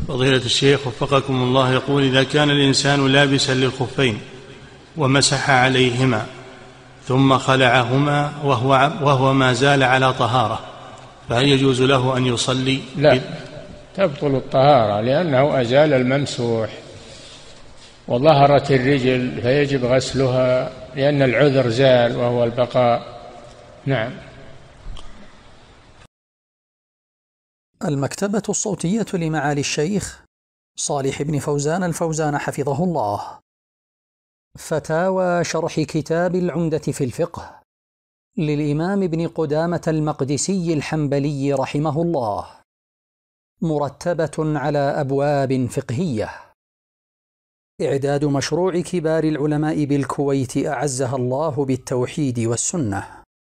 فضيلة الشيخ وفقكم الله، يقول: إذا كان الإنسان لابسا للخفين ومسح عليهما ثم خلعهما وهو ما زال على طهارة، فهل يجوز له أن يصلي؟ لا، تبطل الطهارة لأنه أزال الممسوح، وظهرت الرجل فيجب غسلها لأن العذر زال وهو البقاء. نعم. المكتبة الصوتية لمعالي الشيخ صالح بن فوزان الفوزان حفظه الله. فتاوى شرح كتاب العمدة في الفقه للإمام ابن قدامة المقدسي الحنبلي رحمه الله، مرتبة على أبواب فقهية. إعداد مشروع كبار العلماء بالكويت أعزها الله بالتوحيد والسنة.